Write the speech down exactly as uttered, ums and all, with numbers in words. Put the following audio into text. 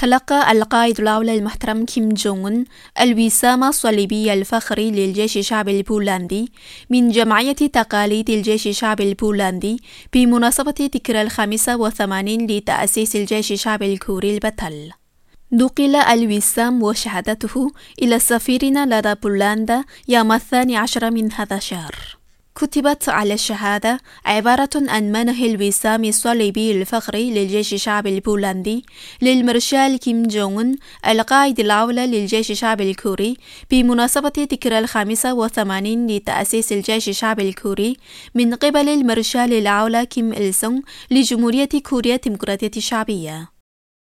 تلقى القائد الأول المحترم كيم جونغ أون الوسام الصليبي الفخري للجيش الشعبي البولندي من جمعية تقاليد الجيش الشعبي البولندي بمناسبة ذكرى الخامسة والثمانين لتأسيس الجيش الشعبي الكوري البطل. نقل الوسام وشهادته إلى سفيرنا لدى بولندا يوم الثاني عشر من هذا الشهر. كتبت على الشهادة عبارة عن منح الوسام الصليبي الفخري للجيش الشعبي البولندي للمارشال كيم جونغ أون القائد الأول للجيش الشعبي الكوري بمناسبة ذكرى الخامسة والثمانين لتأسيس الجيش الشعبي الكوري من قبل المارشال الأول كيم إل سونغ لجمهورية كوريا الديمقراطية الشعبية.